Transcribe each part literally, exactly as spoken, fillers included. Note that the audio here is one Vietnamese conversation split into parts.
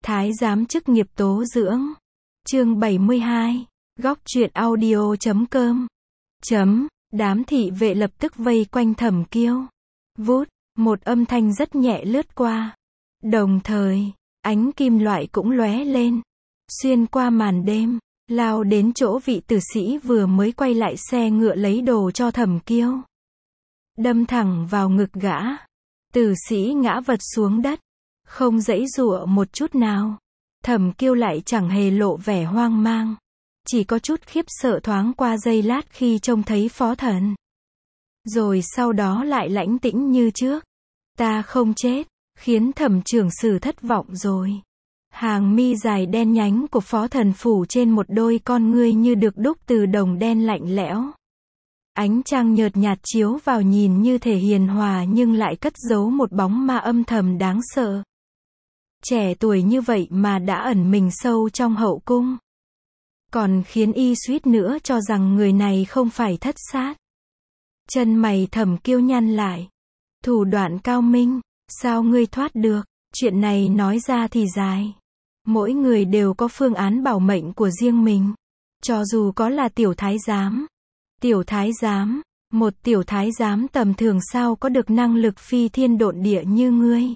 Thái giám chức nghiệp tố dưỡng. Chương bảy mươi hai. Góc truyện audio chấm com. Chấm. Đám thị vệ lập tức vây quanh Thẩm Kiêu. Vút, một âm thanh rất nhẹ lướt qua. Đồng thời, ánh kim loại cũng lóe lên. Xuyên qua màn đêm, lao đến chỗ vị tử sĩ vừa mới quay lại xe ngựa lấy đồ cho Thẩm Kiêu. Đâm thẳng vào ngực gã. Tử sĩ ngã vật xuống đất. Không giãy giụa một chút nào. Thẩm Kiêu lại chẳng hề lộ vẻ hoang mang. Chỉ có chút khiếp sợ thoáng qua giây lát khi trông thấy phó thần. Rồi sau đó lại lãnh tĩnh như trước. Ta không chết, khiến thẩm trưởng sử thất vọng rồi. Hàng mi dài đen nhánh của phó thần phủ trên một đôi con ngươi như được đúc từ đồng đen lạnh lẽo. Ánh trăng nhợt nhạt chiếu vào nhìn như thể hiền hòa nhưng lại cất giấu một bóng ma âm thầm đáng sợ. Trẻ tuổi như vậy mà đã ẩn mình sâu trong hậu cung. Còn khiến y suýt nữa cho rằng người này không phải thất sát. Chân mày Thẩm Kiêu nhăn lại. Thủ đoạn cao minh, sao ngươi thoát được? Chuyện này nói ra thì dài. Mỗi người đều có phương án bảo mệnh của riêng mình. Cho dù có là tiểu thái giám. Tiểu thái giám, một tiểu thái giám tầm thường sao có được năng lực phi thiên độn địa như ngươi?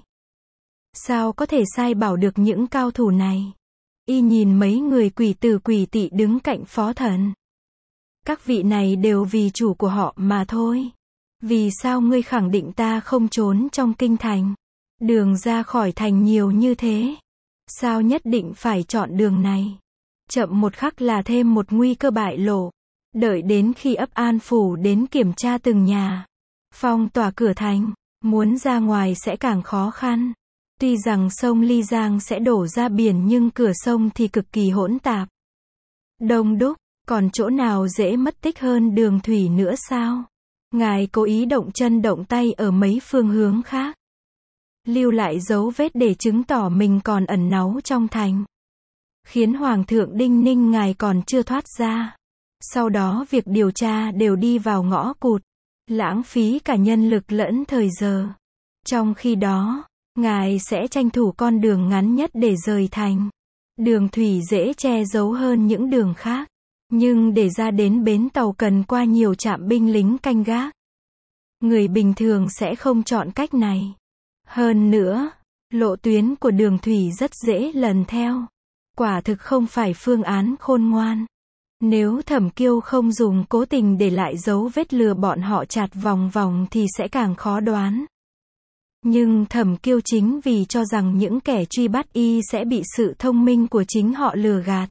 Sao có thể sai bảo được những cao thủ này? Y nhìn mấy người quỷ tử quỷ tỵ đứng cạnh phó thần. Các vị này đều vì chủ của họ mà thôi. Vì sao ngươi khẳng định ta không trốn trong kinh thành? Đường ra khỏi thành nhiều như thế. Sao nhất định phải chọn đường này? Chậm một khắc là thêm một nguy cơ bại lộ. Đợi đến khi ấp An Phủ đến kiểm tra từng nhà. Phong tỏa cửa thành. Muốn ra ngoài sẽ càng khó khăn. Tuy rằng sông Ly Giang sẽ đổ ra biển nhưng cửa sông thì cực kỳ hỗn tạp. Đông đúc, còn chỗ nào dễ mất tích hơn đường thủy nữa sao? Ngài cố ý động chân động tay ở mấy phương hướng khác. Lưu lại dấu vết để chứng tỏ mình còn ẩn náu trong thành. Khiến Hoàng thượng đinh ninh ngài còn chưa thoát ra. Sau đó việc điều tra đều đi vào ngõ cụt. Lãng phí cả nhân lực lẫn thời giờ. Trong khi đó, ngài sẽ tranh thủ con đường ngắn nhất để rời thành. Đường thủy dễ che giấu hơn những đường khác. Nhưng để ra đến bến tàu cần qua nhiều trạm binh lính canh gác. Người bình thường sẽ không chọn cách này. Hơn nữa, lộ tuyến của đường thủy rất dễ lần theo. Quả thực không phải phương án khôn ngoan. Nếu Thẩm Kiêu không dùng cố tình để lại dấu vết lừa bọn họ chạt vòng vòng thì sẽ càng khó đoán. Nhưng Thẩm Kiêu chính vì cho rằng những kẻ truy bắt y sẽ bị sự thông minh của chính họ lừa gạt.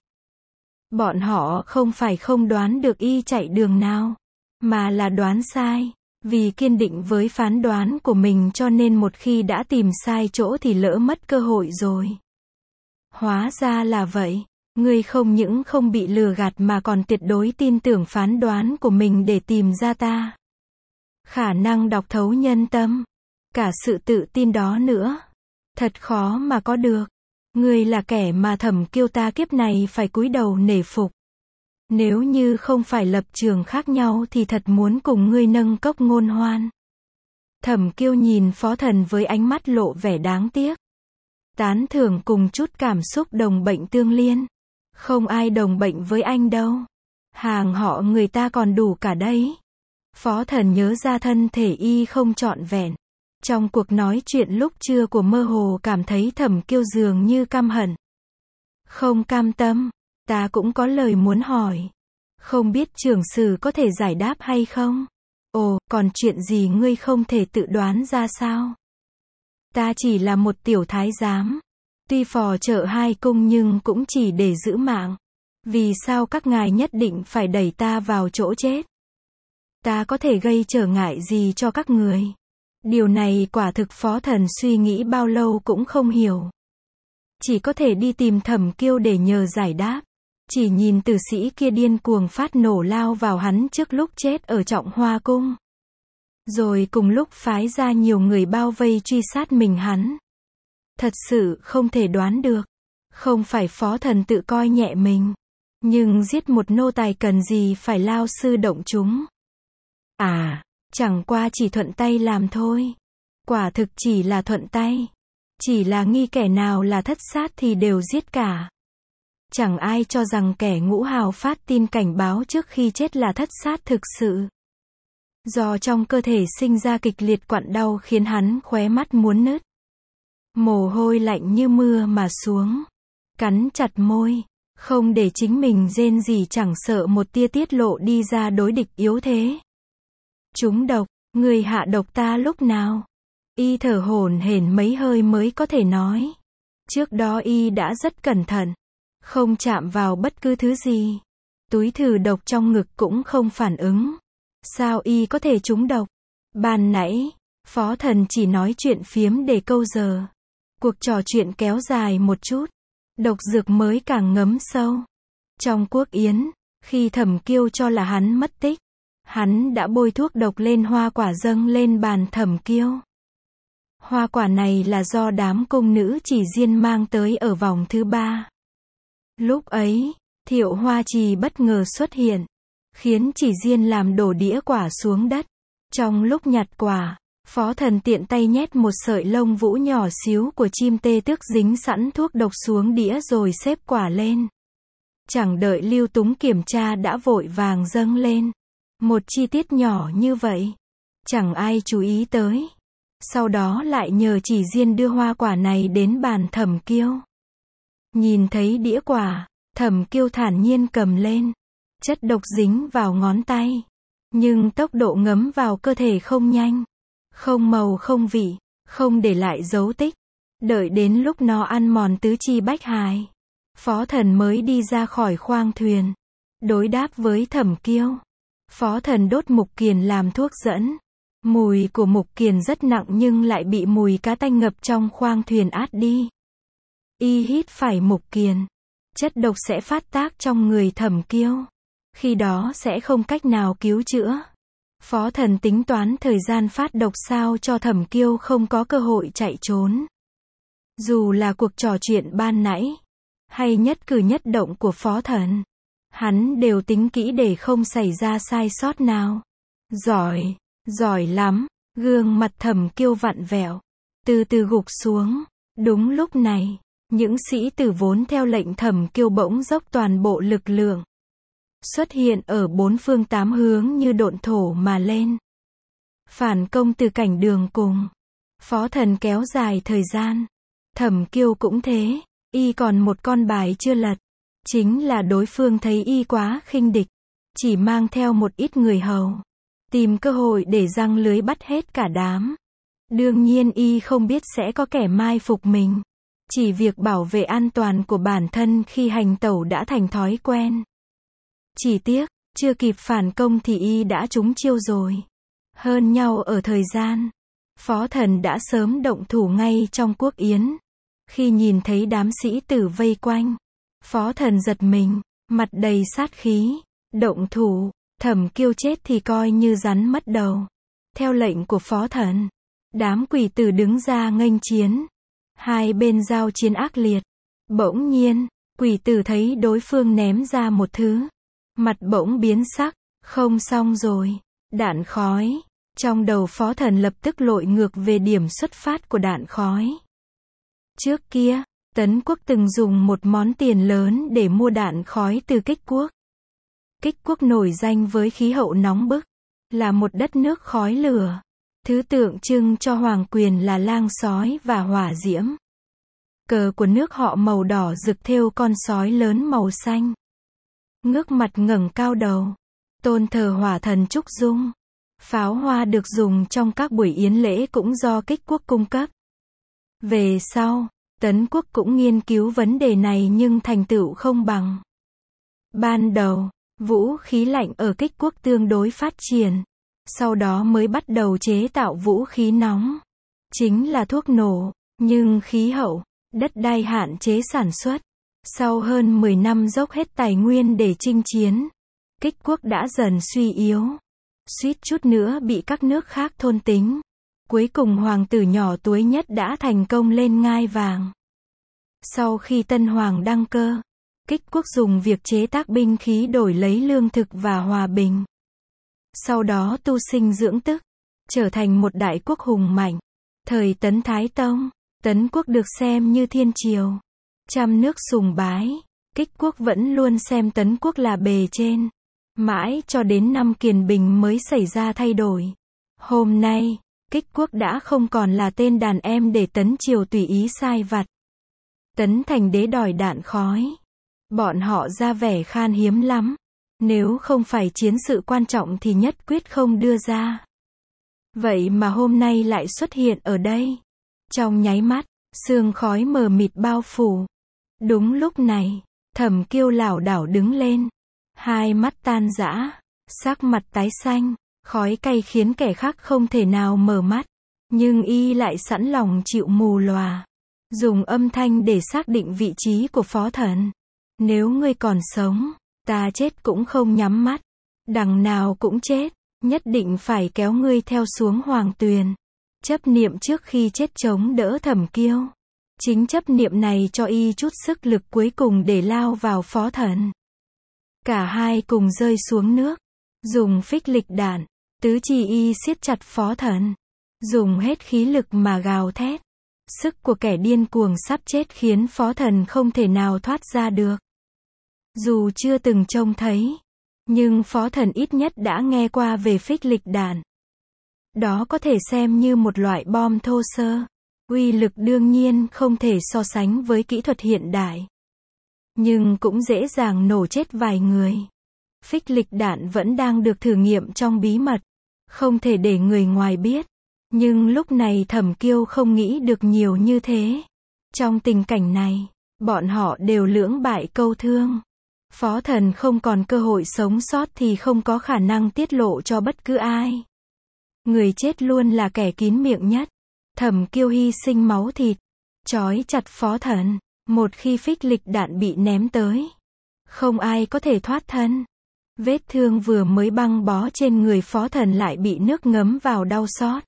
Bọn họ không phải không đoán được y chạy đường nào, mà là đoán sai. Vì kiên định với phán đoán của mình cho nên một khi đã tìm sai chỗ thì lỡ mất cơ hội rồi. Hóa ra là vậy. Ngươi không những không bị lừa gạt mà còn tuyệt đối tin tưởng phán đoán của mình để tìm ra ta. Khả năng đọc thấu nhân tâm. Cả sự tự tin đó nữa. Thật khó mà có được. Ngươi là kẻ mà Thẩm Kiêu ta kiếp này phải cúi đầu nể phục. Nếu như không phải lập trường khác nhau thì thật muốn cùng ngươi nâng cốc ngôn hoan. Thẩm Kiêu nhìn phó thần với ánh mắt lộ vẻ đáng tiếc. Tán thưởng cùng chút cảm xúc đồng bệnh tương liên. Không ai đồng bệnh với anh đâu. Hàng họ người ta còn đủ cả đấy. Phó thần nhớ ra thân thể y không trọn vẹn. Trong cuộc nói chuyện lúc trưa của mơ hồ cảm thấy Thẩm Kiêu dường như căm hận. Không cam tâm, ta cũng có lời muốn hỏi. Không biết trưởng sử có thể giải đáp hay không? Ồ, còn chuyện gì ngươi không thể tự đoán ra sao? Ta chỉ là một tiểu thái giám. Tuy phò trợ hai cung nhưng cũng chỉ để giữ mạng. Vì sao các ngài nhất định phải đẩy ta vào chỗ chết? Ta có thể gây trở ngại gì cho các người? Điều này quả thực phó thần suy nghĩ bao lâu cũng không hiểu. Chỉ có thể đi tìm Thẩm Kiêu để nhờ giải đáp. Chỉ nhìn tử sĩ kia điên cuồng phát nổ lao vào hắn trước lúc chết ở Trọng Hoa Cung. Rồi cùng lúc phái ra nhiều người bao vây truy sát mình hắn. Thật sự không thể đoán được. Không phải phó thần tự coi nhẹ mình. Nhưng giết một nô tài cần gì phải lao sư động chúng. À, chẳng qua chỉ thuận tay làm thôi. Quả thực chỉ là thuận tay. Chỉ là nghi kẻ nào là thất sát thì đều giết cả. Chẳng ai cho rằng kẻ Ngũ Hào phát tin cảnh báo trước khi chết là thất sát thực sự. Do trong cơ thể sinh ra kịch liệt quặn đau khiến hắn khóe mắt muốn nứt. Mồ hôi lạnh như mưa mà xuống. Cắn chặt môi, không để chính mình rên rỉ, chẳng sợ một tia tiết lộ đi ra đối địch yếu thế. Trúng độc, người hạ độc ta lúc nào? Y thở hổn hển mấy hơi mới có thể nói. Trước đó y đã rất cẩn thận, không chạm vào bất cứ thứ gì. Túi thử độc trong ngực cũng không phản ứng. Sao y có thể trúng độc? Ban nãy, Phó Thần chỉ nói chuyện phiếm để câu giờ. Cuộc trò chuyện kéo dài một chút, độc dược mới càng ngấm sâu. Trong quốc yến, khi Thẩm Kiêu cho là hắn mất tích, hắn đã bôi thuốc độc lên hoa quả dâng lên bàn Thẩm Kiêu. Hoa quả này là do đám cung nữ Chỉ Diên mang tới ở vòng thứ ba. Lúc ấy, Thiệu Hoa Trì bất ngờ xuất hiện, khiến Chỉ Diên làm đổ đĩa quả xuống đất. Trong lúc nhặt quả, Phó Thần tiện tay nhét một sợi lông vũ nhỏ xíu của chim tê tước dính sẵn thuốc độc xuống đĩa rồi xếp quả lên. Chẳng đợi Lưu Túng kiểm tra đã vội vàng dâng lên. Một chi tiết nhỏ như vậy, chẳng ai chú ý tới. Sau đó lại nhờ Chỉ Diên đưa hoa quả này đến bàn Thẩm Kiêu. Nhìn thấy đĩa quả, Thẩm Kiêu thản nhiên cầm lên. Chất độc dính vào ngón tay, nhưng tốc độ ngấm vào cơ thể không nhanh, không màu không vị, không để lại dấu tích. Đợi đến lúc nó ăn mòn tứ chi bách hài, Phó Thần mới đi ra khỏi khoang thuyền, đối đáp với Thẩm Kiêu. Phó Thần đốt mục kiền làm thuốc dẫn. Mùi của mục kiền rất nặng nhưng lại bị mùi cá tanh ngập trong khoang thuyền át đi. Y hít phải mục kiền, chất độc sẽ phát tác trong người Thẩm Kiêu. Khi đó sẽ không cách nào cứu chữa. Phó Thần tính toán thời gian phát độc sao cho Thẩm Kiêu không có cơ hội chạy trốn. Dù là cuộc trò chuyện ban nãy, hay nhất cử nhất động của Phó Thần, hắn đều tính kỹ để không xảy ra sai sót nào. Giỏi, giỏi lắm. Gương mặt Thẩm Kiêu vặn vẹo, từ từ gục xuống. Đúng lúc này, những sĩ tử vốn theo lệnh Thẩm Kiêu bỗng dốc toàn bộ lực lượng, xuất hiện ở bốn phương tám hướng như độn thổ mà lên. Phản công từ cảnh đường cùng. Phó Thần kéo dài thời gian. Thẩm Kiêu cũng thế. Y còn một con bài chưa lật. Chính là đối phương thấy y quá khinh địch, chỉ mang theo một ít người hầu, tìm cơ hội để giăng lưới bắt hết cả đám. Đương nhiên y không biết sẽ có kẻ mai phục mình. Chỉ việc bảo vệ an toàn của bản thân khi hành tẩu đã thành thói quen. Chỉ tiếc, chưa kịp phản công thì y đã trúng chiêu rồi. Hơn nhau ở thời gian. Phó Thần đã sớm động thủ ngay trong quốc yến. Khi nhìn thấy đám sĩ tử vây quanh, Phó Thần giật mình, mặt đầy sát khí. Động thủ, Thẩm Kiêu chết thì coi như rắn mất đầu. Theo lệnh của Phó Thần, đám quỷ tử đứng ra nghênh chiến. Hai bên giao chiến ác liệt. Bỗng nhiên, quỷ tử thấy đối phương ném ra một thứ. Mặt bỗng biến sắc, không xong rồi. Đạn khói. Trong đầu Phó Thần lập tức lội ngược về điểm xuất phát của đạn khói. Trước kia, Tấn Quốc từng dùng một món tiền lớn để mua đạn khói từ Kích Quốc. Kích Quốc nổi danh với khí hậu nóng bức, là một đất nước khói lửa. Thứ tượng trưng cho hoàng quyền là lang sói và hỏa diễm. Cờ của nước họ màu đỏ rực thêu con sói lớn màu xanh. Ngước mặt ngẩng cao đầu, tôn thờ hỏa thần Trúc Dung. Pháo hoa được dùng trong các buổi yến lễ cũng do Kích Quốc cung cấp. Về sau, Tấn Quốc cũng nghiên cứu vấn đề này nhưng thành tựu không bằng. Ban đầu, vũ khí lạnh ở Kích Quốc tương đối phát triển. Sau đó mới bắt đầu chế tạo vũ khí nóng. Chính là thuốc nổ. Nhưng khí hậu, đất đai hạn chế sản xuất. Sau hơn mười năm dốc hết tài nguyên để chinh chiến, Kích Quốc đã dần suy yếu. Suýt chút nữa bị các nước khác thôn tính. Cuối cùng hoàng tử nhỏ tuổi nhất đã thành công lên ngai vàng. Sau khi tân hoàng đăng cơ, Kích Quốc dùng việc chế tác binh khí đổi lấy lương thực và hòa bình. Sau đó tu sinh dưỡng tức, trở thành một đại quốc hùng mạnh. Thời Tấn Thái Tông, Tấn quốc được xem như thiên triều. Trăm nước sùng bái. Kích quốc vẫn luôn xem Tấn quốc là bề trên. Mãi cho đến năm Kiền Bình mới xảy ra thay đổi. Hôm nay, Kích quốc đã không còn là tên đàn em để Tấn triều tùy ý sai vặt. Tấn thành đế đòi đạn khói. Bọn họ ra vẻ khan hiếm lắm. Nếu không phải chiến sự quan trọng thì nhất quyết không đưa ra. Vậy mà hôm nay lại xuất hiện ở đây. Trong nháy mắt, sương khói mờ mịt bao phủ. Đúng lúc này, Thẩm Kiêu lảo đảo đứng lên. Hai mắt tan rã, sắc mặt tái xanh, khói cay khiến kẻ khác không thể nào mở mắt. Nhưng y lại sẵn lòng chịu mù lòa. Dùng âm thanh để xác định vị trí của phó thần. Nếu ngươi còn sống, ta chết cũng không nhắm mắt. Đằng nào cũng chết, nhất định phải kéo ngươi theo xuống hoàng tuyền. Chấp niệm trước khi chết chống đỡ Thẩm Kiêu. Chính chấp niệm này cho y chút sức lực cuối cùng để lao vào phó thần. Cả hai cùng rơi xuống nước. Dùng phích lịch đạn, tứ chi y siết chặt phó thần. Dùng hết khí lực mà gào thét. Sức của kẻ điên cuồng sắp chết khiến phó thần không thể nào thoát ra được. Dù chưa từng trông thấy, nhưng phó thần ít nhất đã nghe qua về phích lịch đạn. Đó có thể xem như một loại bom thô sơ. Uy lực đương nhiên không thể so sánh với kỹ thuật hiện đại. Nhưng cũng dễ dàng nổ chết vài người. Phích lịch đạn vẫn đang được thử nghiệm trong bí mật. Không thể để người ngoài biết. Nhưng lúc này Thẩm Kiêu không nghĩ được nhiều như thế. Trong tình cảnh này, bọn họ đều lưỡng bại câu thương. Phó thần không còn cơ hội sống sót thì không có khả năng tiết lộ cho bất cứ ai. Người chết luôn là kẻ kín miệng nhất. Thẩm Kiêu hy sinh máu thịt, trói chặt phó thần. Một khi phích lịch đạn bị ném tới, không ai có thể thoát thân. Vết thương vừa mới băng bó trên người phó thần lại bị nước ngấm vào đau xót.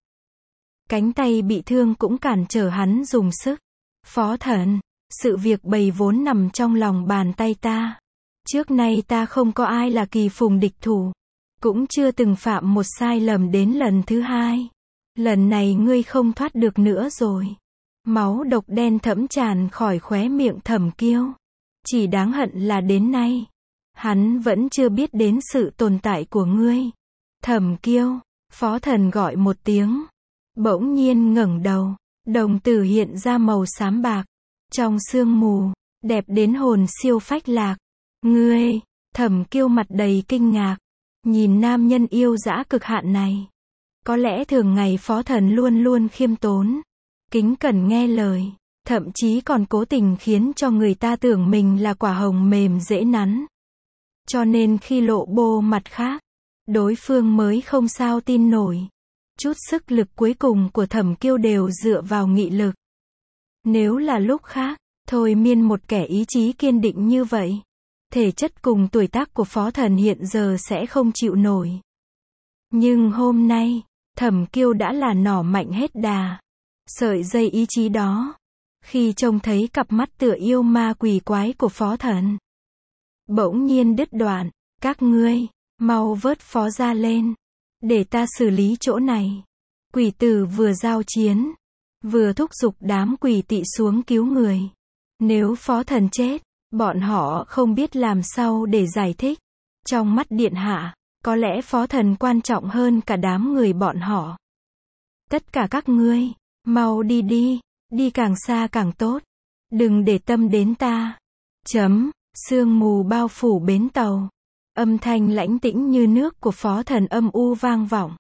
Cánh tay bị thương cũng cản trở hắn dùng sức. Phó thần, sự việc bầy vốn nằm trong lòng bàn tay ta. Trước nay ta không có ai là kỳ phùng địch thủ. Cũng chưa từng phạm một sai lầm đến lần thứ hai. Lần này ngươi không thoát được nữa rồi. Máu độc đen thẫm tràn khỏi khóe miệng Thẩm Kiêu. Chỉ đáng hận là đến nay, hắn vẫn chưa biết đến sự tồn tại của ngươi. Thẩm Kiêu, phó thần gọi một tiếng. Bỗng nhiên ngẩng đầu, đồng tử hiện ra màu xám bạc. Trong sương mù, đẹp đến hồn siêu phách lạc. Ngươi, Thẩm Kiêu mặt đầy kinh ngạc. Nhìn nam nhân yêu dã cực hạn này. Có lẽ thường ngày phó thần luôn luôn khiêm tốn. Kính cẩn nghe lời. Thậm chí còn cố tình khiến cho người ta tưởng mình là quả hồng mềm dễ nắn. Cho nên khi lộ bô mặt khác, đối phương mới không sao tin nổi. Chút sức lực cuối cùng của Thẩm Kiêu đều dựa vào nghị lực. Nếu là lúc khác, thôi miên một kẻ ý chí kiên định như vậy. Thể chất cùng tuổi tác của phó thần hiện giờ sẽ không chịu nổi. Nhưng hôm nay, Thẩm Kiêu đã là nỏ mạnh hết đà. Sợi dây ý chí đó. Khi trông thấy cặp mắt tựa yêu ma quỷ quái của phó thần. Bỗng nhiên đứt đoạn. Các ngươi, mau vớt phó ra lên. Để ta xử lý chỗ này. Quỷ tử vừa giao chiến. Vừa thúc giục đám quỷ tị xuống cứu người. Nếu phó thần chết, bọn họ không biết làm sao để giải thích. Trong mắt điện hạ, có lẽ phó thần quan trọng hơn cả đám người bọn họ. Tất cả các ngươi, mau đi đi, đi càng xa càng tốt. Đừng để tâm đến ta. Chấm, sương mù bao phủ bến tàu. Âm thanh lãnh tĩnh như nước của phó thần âm u vang vọng.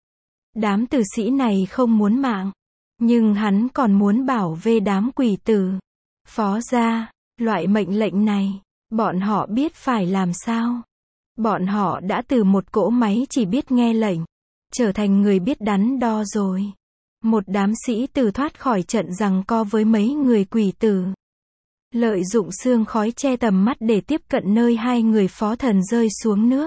Đám tử sĩ này không muốn mạng. Nhưng hắn còn muốn bảo vệ đám quỷ tử. Phó gia, loại mệnh lệnh này, bọn họ biết phải làm sao. Bọn họ đã từ một cỗ máy chỉ biết nghe lệnh, trở thành người biết đắn đo rồi. Một đám sĩ tử thoát khỏi trận giằng co với mấy người quỷ tử. Lợi dụng sương khói che tầm mắt để tiếp cận nơi hai người phó thần rơi xuống nước.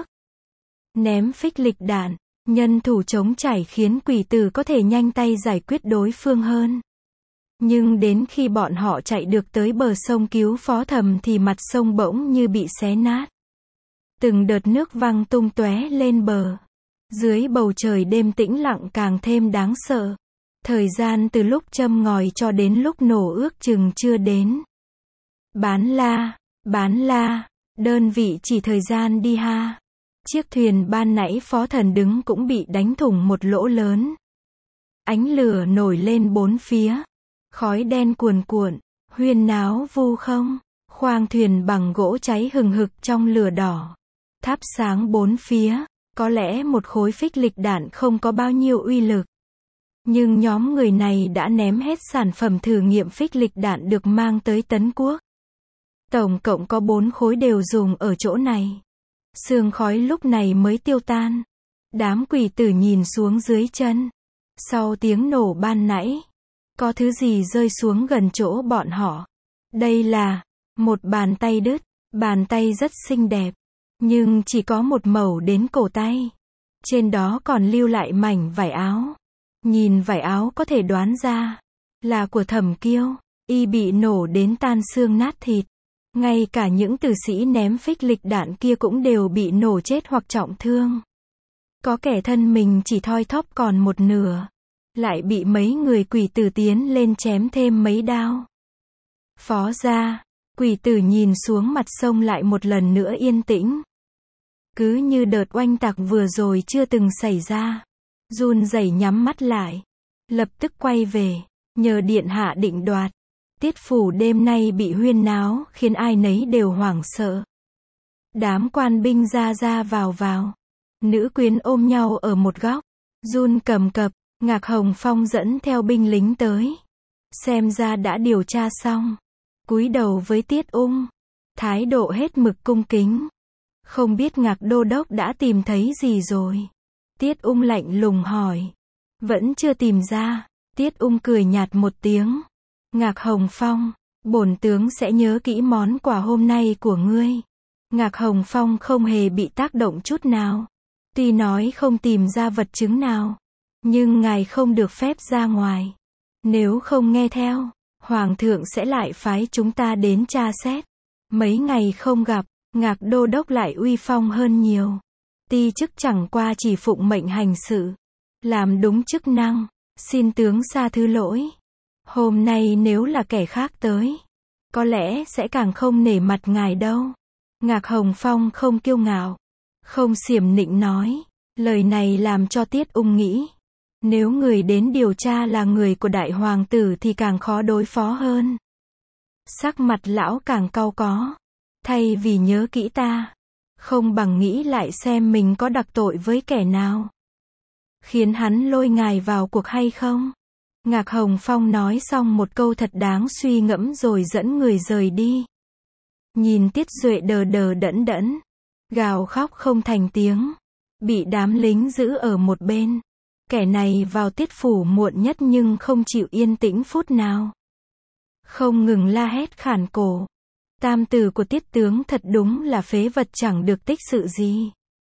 Ném phích lịch đạn, nhân thủ chống chảy khiến quỷ tử có thể nhanh tay giải quyết đối phương hơn. Nhưng đến khi bọn họ chạy được tới bờ sông cứu phó thầm thì mặt sông bỗng như bị xé nát. Từng đợt nước văng tung tóe lên bờ. Dưới bầu trời đêm tĩnh lặng càng thêm đáng sợ. Thời gian từ lúc châm ngòi cho đến lúc nổ ước chừng chưa đến. Bán la, bán la, đơn vị chỉ thời gian đi ha. Chiếc thuyền ban nãy phó thần đứng cũng bị đánh thủng một lỗ lớn. Ánh lửa nổi lên bốn phía. Khói đen cuồn cuộn, huyên náo vu không. Khoang thuyền bằng gỗ cháy hừng hực trong lửa đỏ. Thắp sáng bốn phía, có lẽ một khối phích lịch đạn không có bao nhiêu uy lực. Nhưng nhóm người này đã ném hết sản phẩm thử nghiệm phích lịch đạn được mang tới Tấn Quốc. Tổng cộng có bốn khối đều dùng ở chỗ này. Sương khói lúc này mới tiêu tan. Đám quỷ tử nhìn xuống dưới chân. Sau tiếng nổ ban nãy, có thứ gì rơi xuống gần chỗ bọn họ. Đây là một bàn tay đứt. Bàn tay rất xinh đẹp, nhưng chỉ có một mẩu đến cổ tay. Trên đó còn lưu lại mảnh vải áo. Nhìn vải áo có thể đoán ra là của Thẩm Kiêu. Y bị nổ đến tan xương nát thịt. Ngay cả những tử sĩ ném phích lịch đạn kia cũng đều bị nổ chết hoặc trọng thương. Có kẻ thân mình chỉ thoi thóp còn một nửa, lại bị mấy người quỷ tử tiến lên chém thêm mấy đao. Phó gia, quỷ tử nhìn xuống mặt sông lại một lần nữa yên tĩnh. Cứ như đợt oanh tạc vừa rồi chưa từng xảy ra. Run rẩy nhắm mắt lại. Lập tức quay về, nhờ điện hạ định đoạt. Tiết phủ đêm nay bị huyên náo, khiến ai nấy đều hoảng sợ. Đám quan binh ra ra vào vào. Nữ quyến ôm nhau ở một góc. Run cầm cập, Ngạc Hồng Phong dẫn theo binh lính tới. Xem ra đã điều tra xong. Cúi đầu với Tiết Ung. Thái độ hết mực cung kính. Không biết Ngạc Đô Đốc đã tìm thấy gì rồi. Tiết Ung lạnh lùng hỏi. Vẫn chưa tìm ra. Tiết Ung cười nhạt một tiếng. Ngạc Hồng Phong, bổn tướng sẽ nhớ kỹ món quà hôm nay của ngươi. Ngạc Hồng Phong không hề bị tác động chút nào. Tuy nói không tìm ra vật chứng nào, nhưng ngài không được phép ra ngoài. Nếu không nghe theo, Hoàng thượng sẽ lại phái chúng ta đến tra xét. Mấy ngày không gặp, Ngạc Đô Đốc lại uy phong hơn nhiều. Ti chức chẳng qua chỉ phụng mệnh hành sự, làm đúng chức năng, xin tướng xa thứ lỗi. Hôm nay nếu là kẻ khác tới, có lẽ sẽ càng không nể mặt ngài đâu. Ngạc Hồng Phong không kiêu ngạo, không xiểm nịnh nói. Lời này làm cho Tiết Ung nghĩ, nếu người đến điều tra là người của đại hoàng tử thì càng khó đối phó hơn. Sắc mặt lão càng cau có. Thay vì nhớ kỹ ta, không bằng nghĩ lại xem mình có đặc tội với kẻ nào, khiến hắn lôi ngài vào cuộc hay không. Ngạc Hồng Phong nói xong một câu thật đáng suy ngẫm rồi dẫn người rời đi. Nhìn Tiết Duệ đờ đờ đẫn đẫn, gào khóc không thành tiếng, bị đám lính giữ ở một bên. Kẻ này vào Tiết phủ muộn nhất nhưng không chịu yên tĩnh phút nào. Không ngừng la hét khản cổ. Tam tử của Tiết tướng thật đúng là phế vật chẳng được tích sự gì.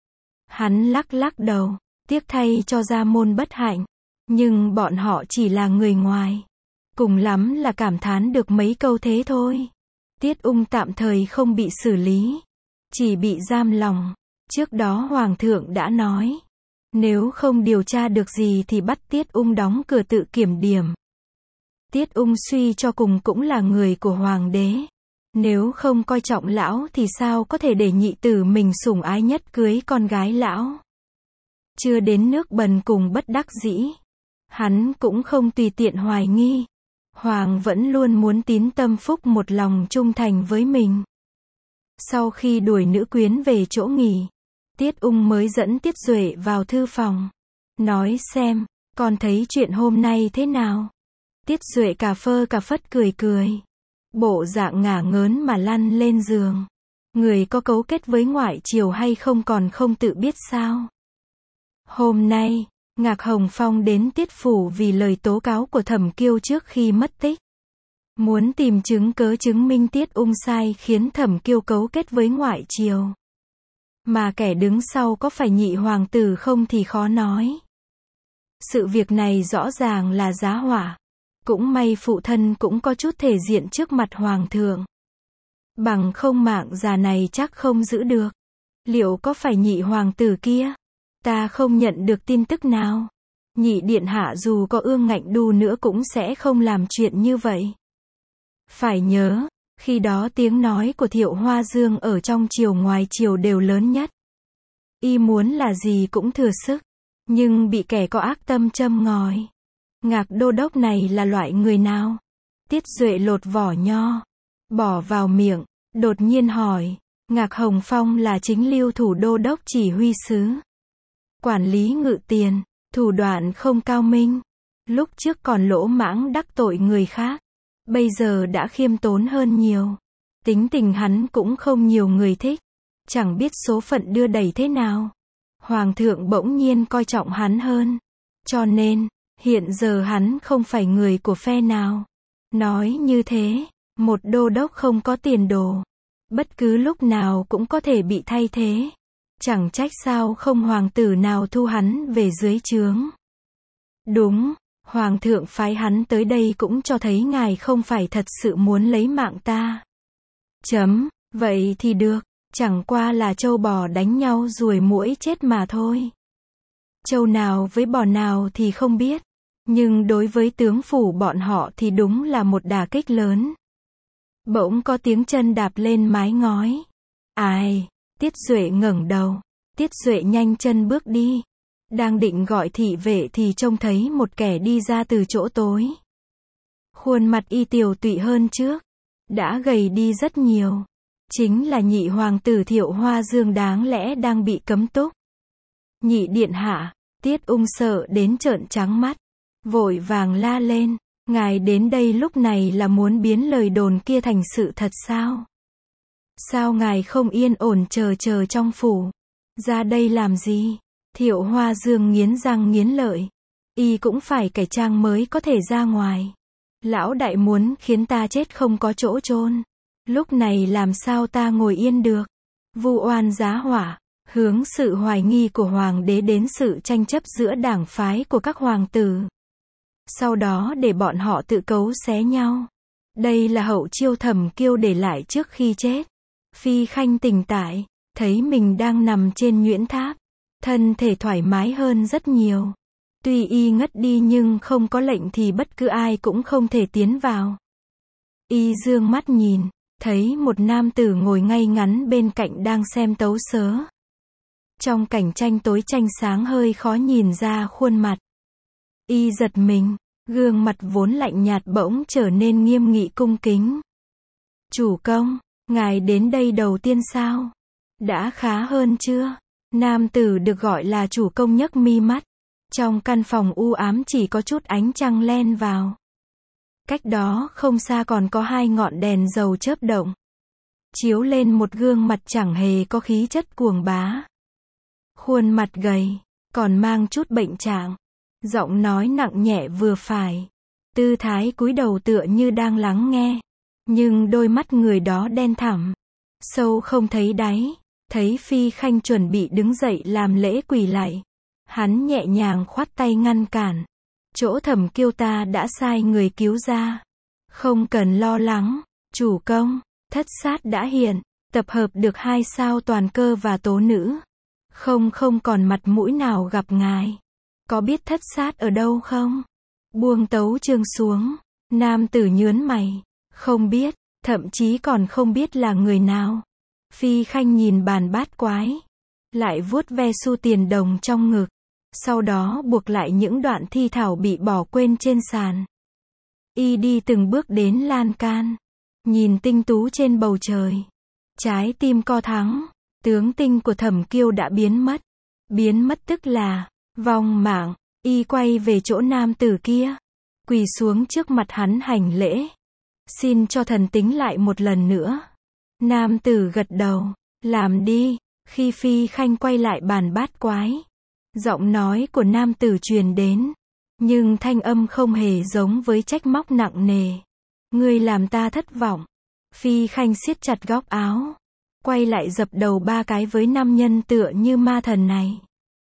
Hắn lắc lắc đầu, tiếc thay cho gia môn bất hạnh. Nhưng bọn họ chỉ là người ngoài. Cùng lắm là cảm thán được mấy câu thế thôi. Tiết Ung tạm thời không bị xử lý, chỉ bị giam lòng. Trước đó Hoàng thượng đã nói, nếu không điều tra được gì thì bắt Tiết Ung đóng cửa tự kiểm điểm. Tiết Ung suy cho cùng cũng là người của Hoàng đế. Nếu không coi trọng lão thì sao có thể để nhị tử mình sủng ái nhất cưới con gái lão. Chưa đến nước bần cùng bất đắc dĩ, hắn cũng không tùy tiện hoài nghi. Hoàng vẫn luôn muốn tín tâm phúc một lòng trung thành với mình. Sau khi đuổi nữ quyến về chỗ nghỉ, Tiết Ung mới dẫn Tiết Duệ vào thư phòng. Nói xem, con thấy chuyện hôm nay thế nào? Tiết Duệ cà phơ cà phất cười cười. Bộ dạng ngả ngớn mà lăn lên giường. Người có cấu kết với ngoại triều hay không còn không tự biết sao? Hôm nay, Ngạc Hồng Phong đến Tiết phủ vì lời tố cáo của Thẩm Kiêu trước khi mất tích. Muốn tìm chứng cớ chứng minh Tiết Ung sai khiến Thẩm Kiêu cấu kết với ngoại triều. Mà kẻ đứng sau có phải nhị hoàng tử không thì khó nói. Sự việc này rõ ràng là giá họa. Cũng may phụ thân cũng có chút thể diện trước mặt hoàng thượng. Bằng không mạng già này chắc không giữ được. Liệu có phải nhị hoàng tử kia? Ta không nhận được tin tức nào. nhị điện hạ dù có ương ngạnh đu nữa cũng sẽ không làm chuyện như vậy. Phải nhớ, khi đó tiếng nói của Thiệu Hoa Dương ở trong triều ngoài triều đều lớn nhất. Y muốn là gì cũng thừa sức, nhưng bị kẻ có ác tâm châm ngòi. Ngạc đô đốc này là loại người nào? Tiết Duệ lột vỏ nho, bỏ vào miệng, đột nhiên hỏi. Ngạc Hồng Phong là chính lưu thủ đô đốc chỉ huy sứ, quản lý ngự tiền, thủ đoạn không cao minh. Lúc trước còn lỗ mãng đắc tội người khác, bây giờ đã khiêm tốn hơn nhiều. Tính tình hắn cũng không nhiều người thích, chẳng biết số phận đưa đẩy thế nào. Hoàng thượng bỗng nhiên coi trọng hắn hơn, cho nên, hiện giờ hắn không phải người của phe nào. Nói như thế, một đô đốc không có tiền đồ, bất cứ lúc nào cũng có thể bị thay thế. Chẳng trách sao không hoàng tử nào thu hắn về dưới trướng. Đúng, hoàng thượng phái hắn tới đây cũng cho thấy ngài không phải thật sự muốn lấy mạng ta. Chấm, vậy thì được, chẳng qua là trâu bò đánh nhau ruồi muỗi chết mà thôi. Trâu nào với bò nào thì không biết, nhưng đối với tướng phủ bọn họ thì đúng là một đả kích lớn. Bỗng có tiếng chân đạp lên mái ngói. Ai? Tiết Duệ ngẩng đầu. Tiết Duệ nhanh chân bước đi. Đang định gọi thị vệ thì trông thấy một kẻ đi ra từ chỗ tối. Khuôn mặt y tiều tụy hơn trước, đã gầy đi rất nhiều. Chính là nhị hoàng tử Thiệu Hoa Dương đáng lẽ đang bị cấm túc. Nhị điện hạ, Tiết Ung sợ đến trợn trắng mắt, vội vàng la lên. Ngài đến đây lúc này là muốn biến lời đồn kia thành sự thật sao? Sao ngài không yên ổn chờ chờ trong phủ? Ra đây làm gì? Thiệu Hoa Dương nghiến răng nghiến lợi. Y cũng phải cải trang mới có thể ra ngoài. Lão đại muốn khiến ta chết không có chỗ chôn. Lúc này làm sao ta ngồi yên được? Vu oan giá hỏa, hướng sự hoài nghi của hoàng đế đến sự tranh chấp giữa đảng phái của các hoàng tử. Sau đó để bọn họ tự cấu xé nhau. Đây là hậu chiêu Thẩm Kiêu để lại trước khi chết. Phi Khanh tỉnh tại, thấy mình đang nằm trên nhuyễn tháp, thân thể thoải mái hơn rất nhiều. Tuy y ngất đi nhưng không có lệnh thì bất cứ ai cũng không thể tiến vào. Y dương mắt nhìn, thấy một nam tử ngồi ngay ngắn bên cạnh đang xem tấu sớ. Trong cảnh tranh tối tranh sáng hơi khó nhìn ra khuôn mặt. Y giật mình, gương mặt vốn lạnh nhạt bỗng trở nên nghiêm nghị cung kính. Chủ công, ngài đến đây đầu tiên sao? Đã khá hơn chưa? Nam tử được gọi là chủ công nhấc mi mắt. Trong căn phòng u ám chỉ có chút ánh trăng len vào. Cách đó không xa còn có hai ngọn đèn dầu chớp động, chiếu lên một gương mặt chẳng hề có khí chất cuồng bá. Khuôn mặt gầy, còn mang chút bệnh trạng. Giọng nói nặng nhẹ vừa phải. Tư thái cúi đầu tựa như đang lắng nghe. Nhưng đôi mắt người đó đen thẳm, sâu không thấy đáy. Thấy Phi Khanh chuẩn bị đứng dậy làm lễ quỳ lạy, hắn nhẹ nhàng khoát tay ngăn cản. Chỗ Thẩm Kiêu ta đã sai người cứu ra. Không cần lo lắng, chủ công, thất sát đã hiện, tập hợp được hai sao toàn cơ và tố nữ. Không không còn mặt mũi nào gặp ngài. Có biết thất sát ở đâu không? Buông tấu chương xuống, nam tử nhớn mày. Không biết, thậm chí còn không biết là người nào. Phi Khanh nhìn bàn bát quái, lại vuốt ve xu tiền đồng trong ngực. Sau đó buộc lại những đoạn thi thảo bị bỏ quên trên sàn. Y đi từng bước đến lan can, nhìn tinh tú trên bầu trời. Trái tim co thắng, tướng tinh của Thẩm Kiêu đã biến mất. Biến mất tức là vong mạng. Y quay về chỗ nam tử kia, quỳ xuống trước mặt hắn hành lễ. Xin cho thần tính lại một lần nữa. Nam tử gật đầu, làm đi. Khi Phi Khanh quay lại bàn bát quái, giọng nói của nam tử truyền đến, nhưng thanh âm không hề giống với trách móc nặng nề. Ngươi làm ta thất vọng. Phi Khanh siết chặt góc áo, quay lại dập đầu ba cái với nam nhân tựa như ma thần này.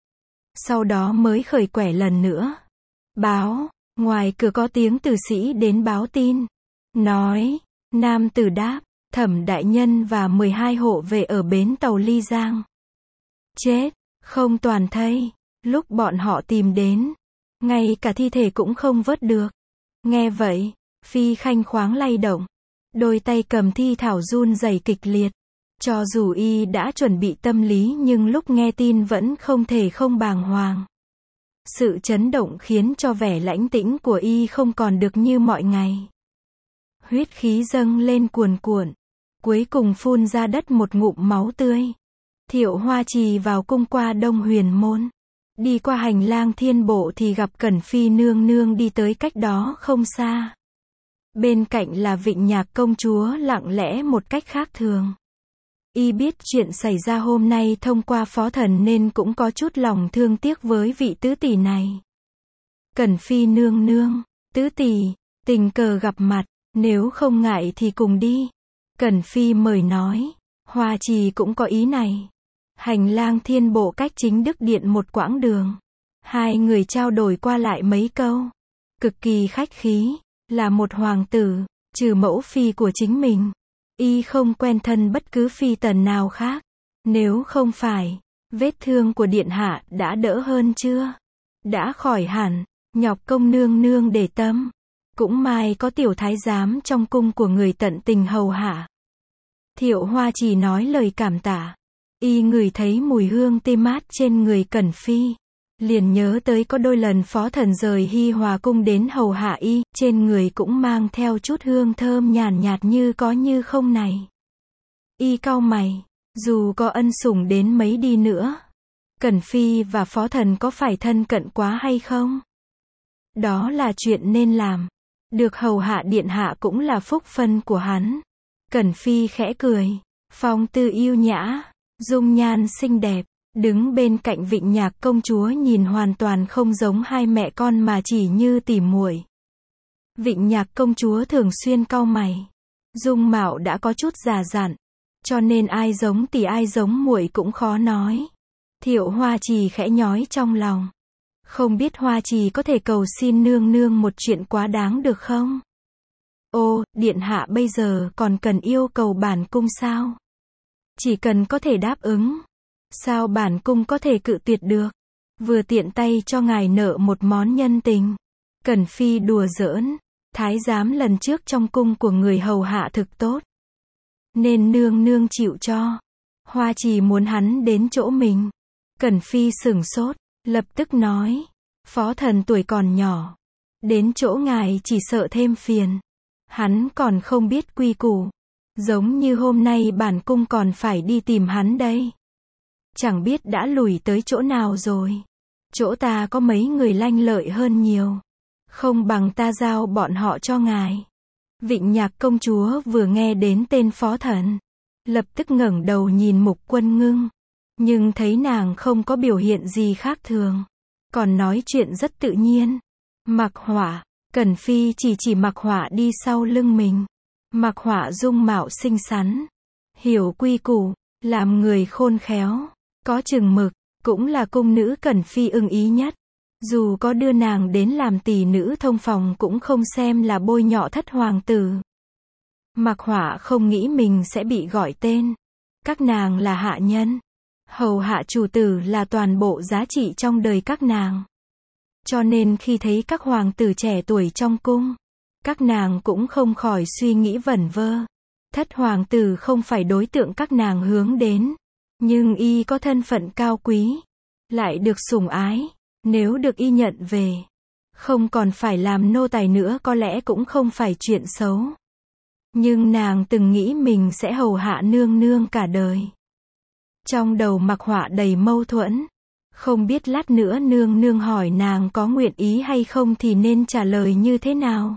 Sau đó mới khởi quẻ lần nữa. Báo, ngoài cửa có tiếng tử sĩ đến báo tin. Nói, nam tử đáp, Thẩm đại nhân và mười hai hộ vệ ở bến tàu Ly Giang chết, không toàn thây. Lúc bọn họ tìm đến, ngay cả thi thể cũng không vớt được. Nghe vậy, Phi Khanh khoáng lay động, đôi tay cầm thi thảo run rẩy kịch liệt. Cho dù y đã chuẩn bị tâm lý nhưng lúc nghe tin vẫn không thể không bàng hoàng. Sự chấn động khiến cho vẻ lãnh tĩnh của y không còn được như mọi ngày. Huyết khí dâng lên cuồn cuộn, cuối cùng phun ra đất một ngụm máu tươi. Thiệu Hoa Trì vào cung qua Đông Huyền Môn. Đi qua hành lang thiên bộ thì gặp Cẩn Phi nương nương đi tới cách đó không xa. Bên cạnh là Vịnh Nhạc công chúa lặng lẽ một cách khác thường. Y biết chuyện xảy ra hôm nay thông qua phó thần nên cũng có chút lòng thương tiếc với vị tứ tỷ này. Cẩn Phi nương nương, tứ tỷ, tình cờ gặp mặt, nếu không ngại thì cùng đi. Cẩn Phi mời nói, Hoa Trì cũng có ý này. Hành lang thiên bộ cách chính đức điện một quãng đường. Hai người trao đổi qua lại mấy câu. Cực kỳ khách khí, là một hoàng tử, trừ mẫu phi của chính mình. Y không quen thân bất cứ phi tần nào khác. Nếu không phải, vết thương của điện hạ đã đỡ hơn chưa? Đã khỏi hẳn, nhọc công nương nương để tâm. Cũng may có tiểu thái giám trong cung của người tận tình hầu hạ. Thiệu Hoa chỉ nói lời cảm tạ. Y ngửi thấy mùi hương tê mát trên người Cẩn Phi. Liền nhớ tới có đôi lần phó thần rời Hi Hòa cung đến hầu hạ y, trên người cũng mang theo chút hương thơm nhàn nhạt như có như không này. Y cau mày, dù có ân sủng đến mấy đi nữa, Cẩn Phi và phó thần có phải thân cận quá hay không? Đó là chuyện nên làm. Được hầu hạ điện hạ cũng là phúc phân của hắn. Cẩn Phi khẽ cười, phong tư yêu nhã, dung nhan xinh đẹp. Đứng bên cạnh Vịnh Nhạc công chúa nhìn hoàn toàn không giống hai mẹ con mà chỉ như tỉ muội. Vịnh Nhạc công chúa thường xuyên cau mày. Dung mạo đã có chút già dặn, cho nên ai giống tỉ ai giống muội cũng khó nói. Thiệu Hoa Trì khẽ nhói trong lòng. Không biết Hoa Trì có thể cầu xin nương nương một chuyện quá đáng được không? Ô, điện hạ bây giờ còn cần yêu cầu bản cung sao? Chỉ cần có thể đáp ứng. Sao bản cung có thể cự tuyệt được? Vừa tiện tay cho ngài nợ một món nhân tình. Cẩn Phi đùa giỡn. Thái giám lần trước trong cung của người hầu hạ thực tốt. Nên nương nương chịu cho. Hoa Trì muốn hắn đến chỗ mình. Cẩn Phi sửng sốt, lập tức nói. Phó thần tuổi còn nhỏ. Đến chỗ ngài chỉ sợ thêm phiền. Hắn còn không biết quy củ. Giống như hôm nay bản cung còn phải đi tìm hắn đây. Chẳng biết đã lùi tới chỗ nào rồi. Chỗ ta có mấy người lanh lợi hơn nhiều. Không bằng ta giao bọn họ cho ngài. Vịnh Nhạc công chúa vừa nghe đến tên phó thần. Lập tức ngẩng đầu nhìn Mục Quân Ngưng. Nhưng thấy nàng không có biểu hiện gì khác thường. Còn nói chuyện rất tự nhiên. Mặc Họa, Cẩn Phi chỉ chỉ Mặc Họa đi sau lưng mình. Mặc Họa dung mạo xinh xắn. Hiểu quy củ, làm người khôn khéo. Có chừng mực, cũng là cung nữ Cẩn Phi ưng ý nhất. Dù có đưa nàng đến làm tỷ nữ thông phòng cũng không xem là bôi nhọ thất hoàng tử. Mặc Họa không nghĩ mình sẽ bị gọi tên. Các nàng là hạ nhân. Hầu hạ chủ tử là toàn bộ giá trị trong đời các nàng. Cho nên khi thấy các hoàng tử trẻ tuổi trong cung, các nàng cũng không khỏi suy nghĩ vẩn vơ. Thất hoàng tử không phải đối tượng các nàng hướng đến. Nhưng y có thân phận cao quý, lại được sủng ái, nếu được y nhận về, không còn phải làm nô tài nữa có lẽ cũng không phải chuyện xấu. Nhưng nàng từng nghĩ mình sẽ hầu hạ nương nương cả đời. Trong đầu Mặc Họa đầy mâu thuẫn, không biết lát nữa nương nương hỏi nàng có nguyện ý hay không thì nên trả lời như thế nào.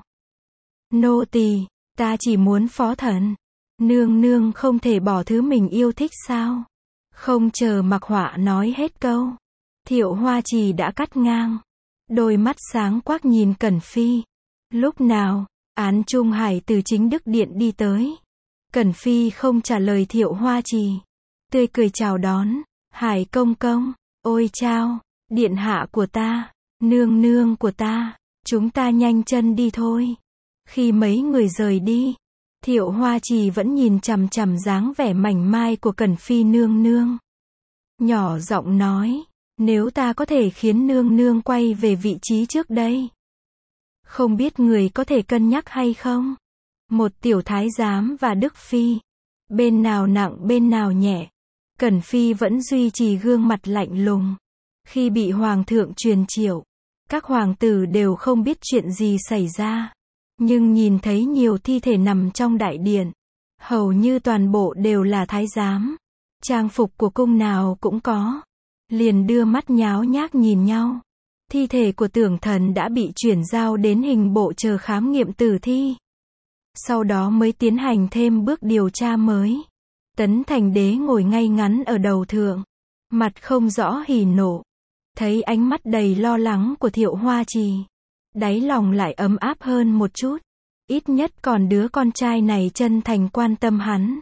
Nô tỳ, ta chỉ muốn phó thần, nương nương không thể bỏ thứ mình yêu thích sao? Không chờ Mặc Họa nói hết câu, Thiệu Hoa Trì đã cắt ngang. Đôi mắt sáng quắc nhìn Cẩn Phi. Lúc nào, Án Trung Hải từ chính đức điện đi tới. Cẩn Phi không trả lời Thiệu Hoa Trì. Tươi cười chào đón. Hải công công, ôi chao, điện hạ của ta, nương nương của ta, chúng ta nhanh chân đi thôi. Khi mấy người rời đi, Thiệu Hoa Trì vẫn nhìn chằm chằm dáng vẻ mảnh mai của Cẩn Phi nương nương. Nhỏ giọng nói, Nếu ta có thể khiến nương nương quay về vị trí trước đây, không biết người có thể cân nhắc hay không? Một tiểu thái giám và Đức Phi, bên nào nặng bên nào nhẹ. Cẩn Phi vẫn duy trì gương mặt lạnh lùng. Khi bị hoàng thượng truyền triệu, các hoàng tử đều không biết chuyện gì xảy ra. Nhưng nhìn thấy nhiều thi thể nằm trong đại điện, hầu như toàn bộ đều là thái giám. Trang phục của cung nào cũng có. Liền đưa mắt nháo nhác nhìn nhau. Thi thể của Tưởng Thần đã bị chuyển giao đến hình bộ chờ khám nghiệm tử thi. Sau đó mới tiến hành thêm bước điều tra mới. Tấn Thành Đế ngồi ngay ngắn ở đầu thượng, mặt không rõ hỉ nộ. Thấy ánh mắt đầy lo lắng của Thiệu Hoa Trì, đáy lòng lại ấm áp hơn một chút. Ít nhất còn đứa con trai này chân thành quan tâm hắn.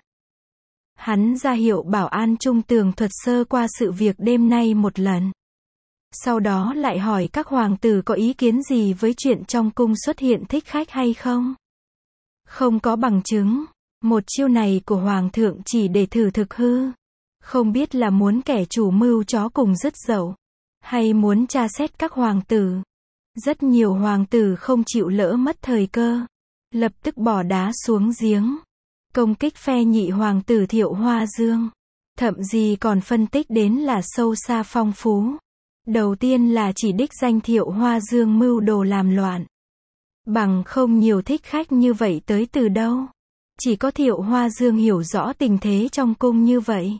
Hắn ra hiệu bảo an trung tường thuật sơ qua sự việc đêm nay một lần. Sau đó lại hỏi các hoàng tử có ý kiến gì với chuyện trong cung xuất hiện thích khách hay không. Không có bằng chứng. Một chiêu này của hoàng thượng chỉ để thử thực hư. Không biết là muốn kẻ chủ mưu chó cùng dứt dậu, hay muốn tra xét các hoàng tử. Rất nhiều hoàng tử không chịu lỡ mất thời cơ, lập tức bỏ đá xuống giếng, công kích phe nhị hoàng tử Thiệu Hoa Dương. Thậm chí còn phân tích đến là sâu xa phong phú. Đầu tiên là chỉ đích danh Thiệu Hoa Dương mưu đồ làm loạn. Bằng không nhiều thích khách như vậy tới từ đâu. Chỉ có Thiệu Hoa Dương hiểu rõ tình thế trong cung như vậy.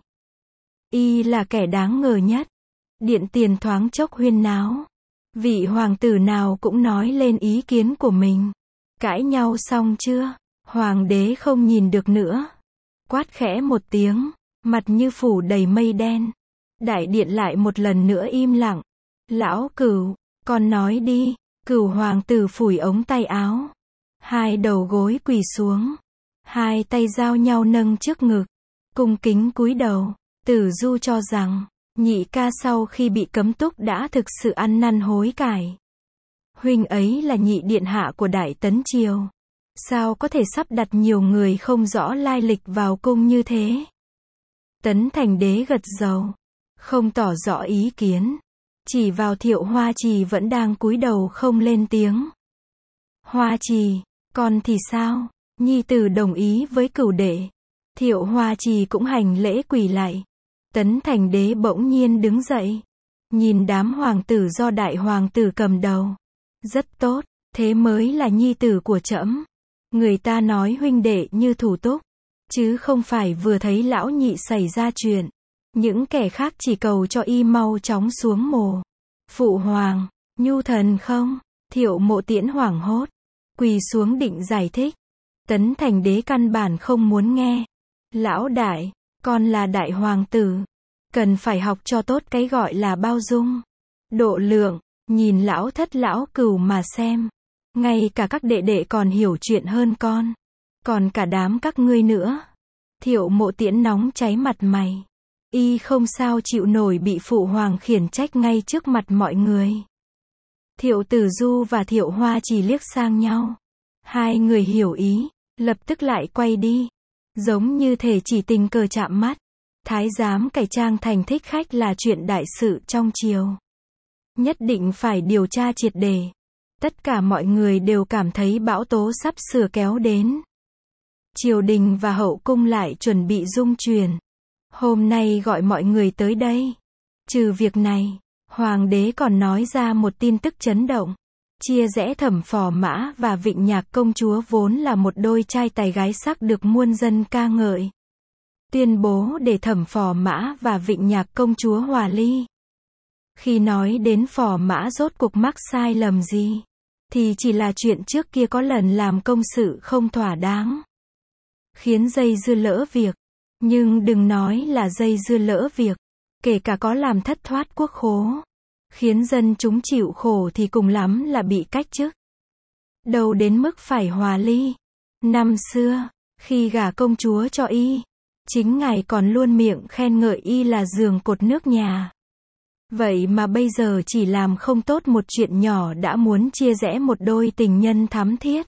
Y là kẻ đáng ngờ nhất. Điện tiền thoáng chốc huyên náo. Vị hoàng tử nào cũng nói lên ý kiến của mình. Cãi nhau xong chưa? Hoàng đế không nhìn được nữa. Quát khẽ một tiếng, mặt như phủ đầy mây đen. Đại điện lại một lần nữa im lặng. Lão Cửu, con nói đi. Cửu hoàng tử phủi ống tay áo. Hai đầu gối quỳ xuống. Hai tay giao nhau nâng trước ngực. Cung kính cúi đầu. Tử Du cho rằng, nhị ca sau khi bị cấm túc đã thực sự ăn năn hối cải. Huynh ấy là nhị điện hạ của Đại Tấn Triều. Sao có thể sắp đặt nhiều người không rõ lai lịch vào cung như thế? Tấn Thành Đế gật đầu, không tỏ rõ ý kiến. Chỉ vào Thiệu Hoa Trì vẫn đang cúi đầu không lên tiếng. Hoa Trì, con thì sao? Nhi tử đồng ý với cửu đệ. Thiệu Hoa Trì cũng hành lễ quỳ lại. Tấn Thành Đế bỗng nhiên đứng dậy. Nhìn đám hoàng tử do đại hoàng tử cầm đầu. Rất tốt, thế mới là nhi tử của trẫm. Người ta nói huynh đệ như thủ túc, chứ không phải vừa thấy lão nhị xảy ra chuyện. Những kẻ khác chỉ cầu cho y mau chóng xuống mồ. Phụ hoàng, nhu thần không? Thiệu Mộ Tiễn hoảng hốt, quỳ xuống định giải thích. Tấn Thành Đế căn bản không muốn nghe. Lão đại, con là đại hoàng tử, cần phải học cho tốt cái gọi là bao dung, độ lượng. Nhìn lão thất lão cửu mà xem, ngay cả các đệ đệ còn hiểu chuyện hơn con, còn cả đám các ngươi nữa. Thiệu Mộ Tiễn nóng cháy mặt mày. Y không sao chịu nổi bị phụ hoàng khiển trách ngay trước mặt mọi người. Thiệu Tử Du và Thiệu Hoa chỉ liếc sang nhau. Hai người hiểu ý, lập tức lại quay đi. Giống như thể chỉ tình cờ chạm mắt. Thái giám cải trang thành thích khách là chuyện đại sự trong triều. Nhất định phải điều tra triệt để. Tất cả mọi người đều cảm thấy bão tố sắp sửa kéo đến. Triều đình và hậu cung lại chuẩn bị rung chuyển. Hôm nay gọi mọi người tới đây. Trừ việc này, hoàng đế còn nói ra một tin tức chấn động. Chia rẽ Thẩm Phò Mã và Vịnh Nhạc công chúa vốn là một đôi trai tài gái sắc được muôn dân ca ngợi. Tuyên bố để Thẩm Phò Mã và Vịnh Nhạc công chúa hòa ly. Khi nói đến Phò Mã rốt cuộc mắc sai lầm gì, thì chỉ là chuyện trước kia có lần làm công sự không thỏa đáng, khiến dây dưa lỡ việc. Nhưng đừng nói là dây dưa lỡ việc, kể cả có làm thất thoát quốc khố, khiến dân chúng chịu khổ thì cùng lắm là bị cách chức. Đâu đến mức phải hòa ly. Năm xưa, khi gả công chúa cho y, chính ngài còn luôn miệng khen ngợi y là giường cột nước nhà. Vậy mà bây giờ chỉ làm không tốt một chuyện nhỏ đã muốn chia rẽ một đôi tình nhân thắm thiết.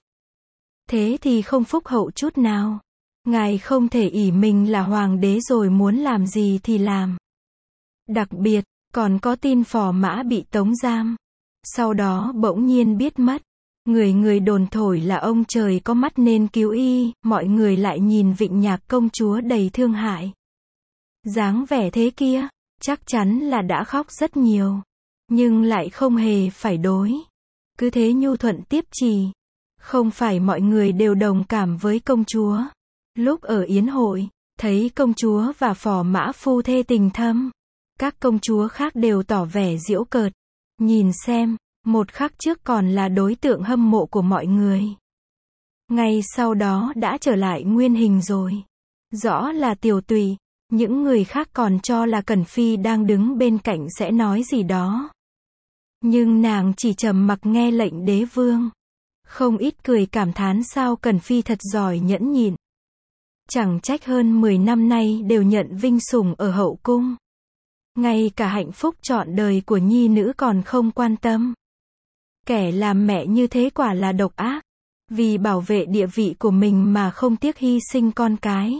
Thế thì không phúc hậu chút nào. Ngài không thể ỷ mình là hoàng đế rồi muốn làm gì thì làm. Đặc biệt, Còn có tin phò mã bị tống giam. Sau đó bỗng nhiên biết mất. Người người đồn thổi là ông trời có mắt nên cứu y, mọi người lại nhìn Vịnh Nhạc công chúa đầy thương hại. Dáng vẻ thế kia, chắc chắn là đã khóc rất nhiều. Nhưng lại không hề phải đối. Cứ thế nhu thuận tiếp trì. Không phải mọi người đều đồng cảm với công chúa. Lúc ở yến hội, thấy công chúa và phò mã phu thê tình thâm. Các công chúa khác đều tỏ vẻ giễu cợt. Nhìn xem, một khắc trước còn là đối tượng hâm mộ của mọi người. Ngay sau đó đã trở lại nguyên hình rồi. Rõ là Tiểu Tùy, những người khác còn cho là Cẩn Phi đang đứng bên cạnh sẽ nói gì đó. Nhưng nàng chỉ trầm mặc nghe lệnh đế vương. Không ít cười cảm thán sao Cẩn Phi thật giỏi nhẫn nhịn. Chẳng trách hơn mười năm nay đều nhận vinh sủng ở hậu cung. Ngay cả hạnh phúc trọn đời của nhi nữ còn không quan tâm. Kẻ làm mẹ như thế quả là độc ác. Vì bảo vệ địa vị của mình mà không tiếc hy sinh con cái.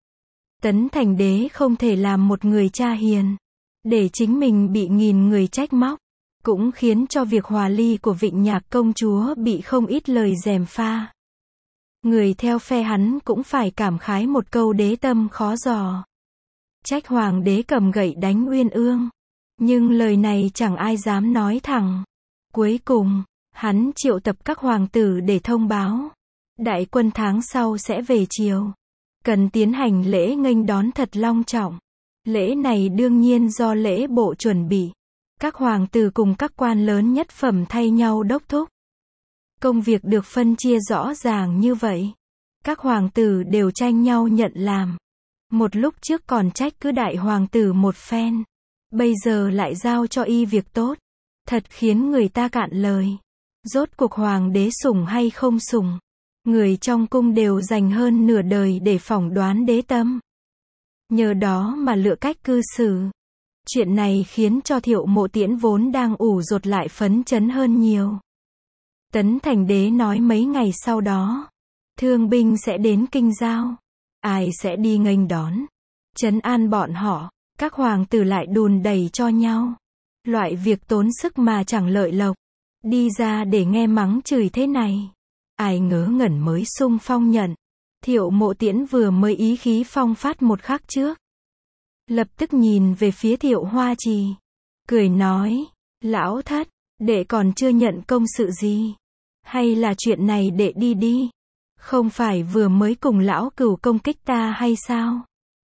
Tấn Thành Đế không thể làm một người cha hiền. Để chính mình bị nghìn người trách móc. Cũng khiến cho việc hòa ly của Vịnh Nhạc công chúa bị không ít lời gièm pha. Người theo phe hắn cũng phải cảm khái một câu đế tâm khó dò. Trách hoàng đế cầm gậy đánh Uyên Ương. Nhưng lời này chẳng ai dám nói thẳng. Cuối cùng, hắn triệu tập các hoàng tử để thông báo. Đại quân tháng sau sẽ về triều. Cần tiến hành lễ nghênh đón thật long trọng. Lễ này đương nhiên do lễ bộ chuẩn bị. Các hoàng tử cùng các quan lớn nhất phẩm thay nhau đốc thúc. Công việc được phân chia rõ ràng như vậy. Các hoàng tử đều tranh nhau nhận làm. Một lúc trước còn trách cứ đại hoàng tử một phen. Bây giờ lại giao cho y việc tốt. Thật khiến người ta cạn lời. Rốt cuộc hoàng đế sủng hay không sủng. Người trong cung đều dành hơn nửa đời để phỏng đoán đế tâm. Nhờ đó mà lựa cách cư xử. Chuyện này khiến cho Thiệu Mộ Tiễn vốn đang ủ rột lại phấn chấn hơn nhiều. Tấn Thành Đế nói mấy ngày sau đó. Thương binh sẽ đến Kinh Giao. Ai sẽ đi nghênh đón. Trấn an bọn họ. Các hoàng tử lại đùn đẩy cho nhau. Loại việc tốn sức mà chẳng lợi lộc. Đi ra để nghe mắng chửi thế này. Ai ngớ ngẩn mới sung phong nhận. Thiệu Mộ Tiễn vừa mới ý khí phong phát một khắc trước. Lập tức nhìn về phía Thiệu Hoa Trì. Cười nói. Lão thất, đệ còn chưa nhận công sự gì. Hay là chuyện này đệ đi đi. Không phải vừa mới cùng lão cửu công kích ta hay sao?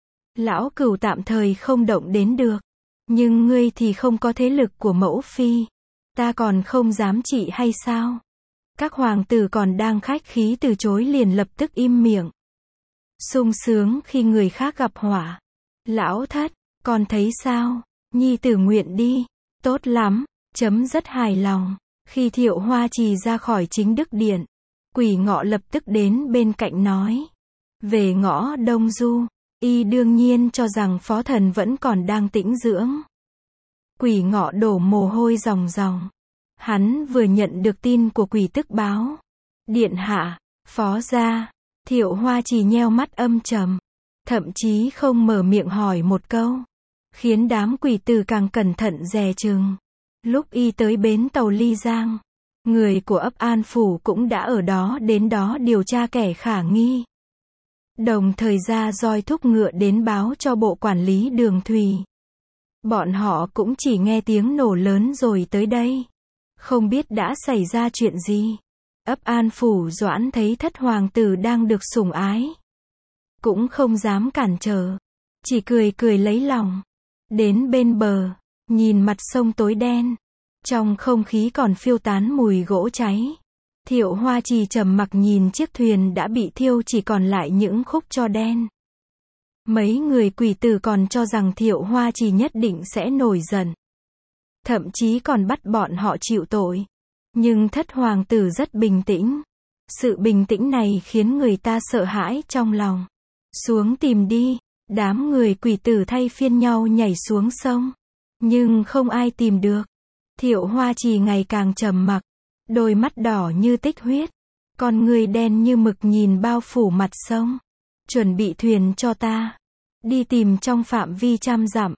Lão cửu tạm thời không động đến được. Nhưng ngươi thì không có thế lực của mẫu phi. Ta còn không dám trị hay sao? Các hoàng tử còn đang khách khí từ chối liền lập tức im miệng. Sung sướng khi người khác gặp họa. Lão thất, con thấy sao? Nhi tử nguyện đi. Tốt lắm, chấm rất hài lòng. Khi Thiệu Hoa Trì ra khỏi chính đức điện, Quỷ Ngọ lập tức đến bên cạnh nói. Về Ngõ Đông Du, y đương nhiên cho rằng phó thần vẫn còn đang tĩnh dưỡng. Quỷ Ngọ đổ mồ hôi ròng ròng. Hắn vừa nhận được tin của Quỷ Tức báo. Điện hạ, phó gia. Thiệu Hoa Trì nheo mắt âm trầm. Thậm chí không mở miệng hỏi một câu. Khiến đám quỷ tử càng cẩn thận dè chừng. Lúc y tới bến tàu Ly Giang, người của ấp An Phủ cũng đã ở đó đến đó điều tra kẻ khả nghi. Đồng thời ra roi thúc ngựa đến báo cho bộ quản lý đường thủy. Bọn họ cũng chỉ nghe tiếng nổ lớn rồi tới đây. Không biết đã xảy ra chuyện gì. Ấp An Phủ Doãn thấy thất hoàng tử đang được sủng ái. Cũng không dám cản trở. Chỉ cười cười lấy lòng. Đến bên bờ, nhìn mặt sông tối đen. Trong không khí còn phiêu tán mùi gỗ cháy. Thiệu Hoa Trì trầm mặc nhìn chiếc thuyền đã bị thiêu chỉ còn lại những khúc tro đen. Mấy người quỷ tử còn cho rằng Thiệu Hoa Trì nhất định sẽ nổi giận. Thậm chí còn bắt bọn họ chịu tội. Nhưng thất hoàng tử rất bình tĩnh. Sự bình tĩnh này khiến người ta sợ hãi trong lòng. Xuống tìm đi. Đám người quỷ tử thay phiên nhau nhảy xuống sông. Nhưng không ai tìm được. Thiệu Hoa Trì ngày càng trầm mặc. Đôi mắt đỏ như tích huyết. Con người đen như mực nhìn bao phủ mặt sông. Chuẩn bị thuyền cho ta. Đi tìm trong phạm vi trăm dặm.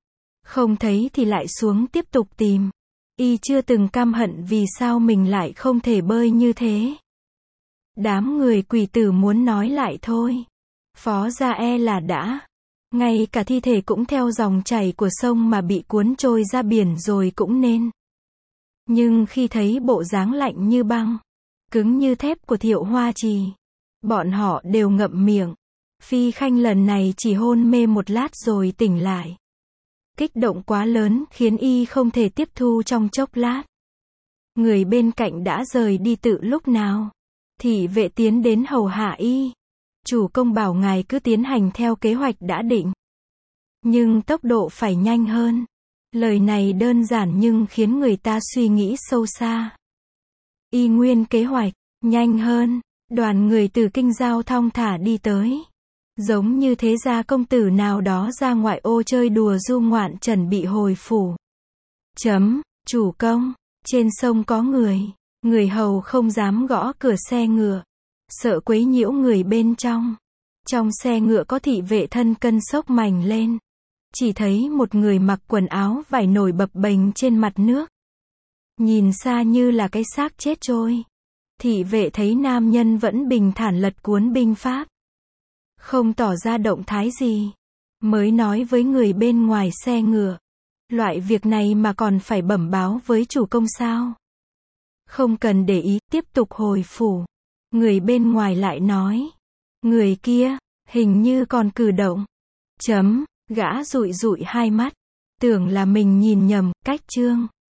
Không thấy thì lại xuống tiếp tục tìm. Y chưa từng căm hận vì sao mình lại không thể bơi như thế. Đám người quỷ tử muốn nói lại thôi. Phó gia e là đã. Ngay cả thi thể cũng theo dòng chảy của sông mà bị cuốn trôi ra biển rồi cũng nên. Nhưng khi thấy bộ dáng lạnh như băng, cứng như thép của Thiệu Hoa Trì, bọn họ đều ngậm miệng. Phi Khanh lần này chỉ hôn mê một lát rồi tỉnh lại. Kích động quá lớn khiến y không thể tiếp thu trong chốc lát. Người bên cạnh đã rời đi từ lúc nào. Thị vệ tiến đến hầu hạ y. Chủ công bảo ngài cứ tiến hành theo kế hoạch đã định. Nhưng tốc độ phải nhanh hơn. Lời này đơn giản nhưng khiến người ta suy nghĩ sâu xa. Y nguyên kế hoạch, nhanh hơn. Đoàn người từ kinh giao thong thả đi tới. Giống như thế gia công tử nào đó ra ngoại ô chơi đùa du ngoạn chuẩn bị hồi phủ. Chấm, chủ công, trên sông có người. Người hầu không dám gõ cửa xe ngựa. Sợ quấy nhiễu người bên trong. Trong xe ngựa có thị vệ thân cân xốc mảnh lên. Chỉ thấy một người mặc quần áo vải nổi bập bềnh trên mặt nước. Nhìn xa như là cái xác chết trôi. Thị vệ thấy nam nhân vẫn bình thản lật cuốn binh pháp. Không tỏ ra động thái gì. Mới nói với người bên ngoài xe ngựa. Loại việc này mà còn phải bẩm báo với chủ công sao? Không cần để ý, tiếp tục hồi phủ. Người bên ngoài lại nói. Người kia, hình như còn cử động. Chấm, gã dụi dụi hai mắt. Tưởng là mình nhìn nhầm, cách chương.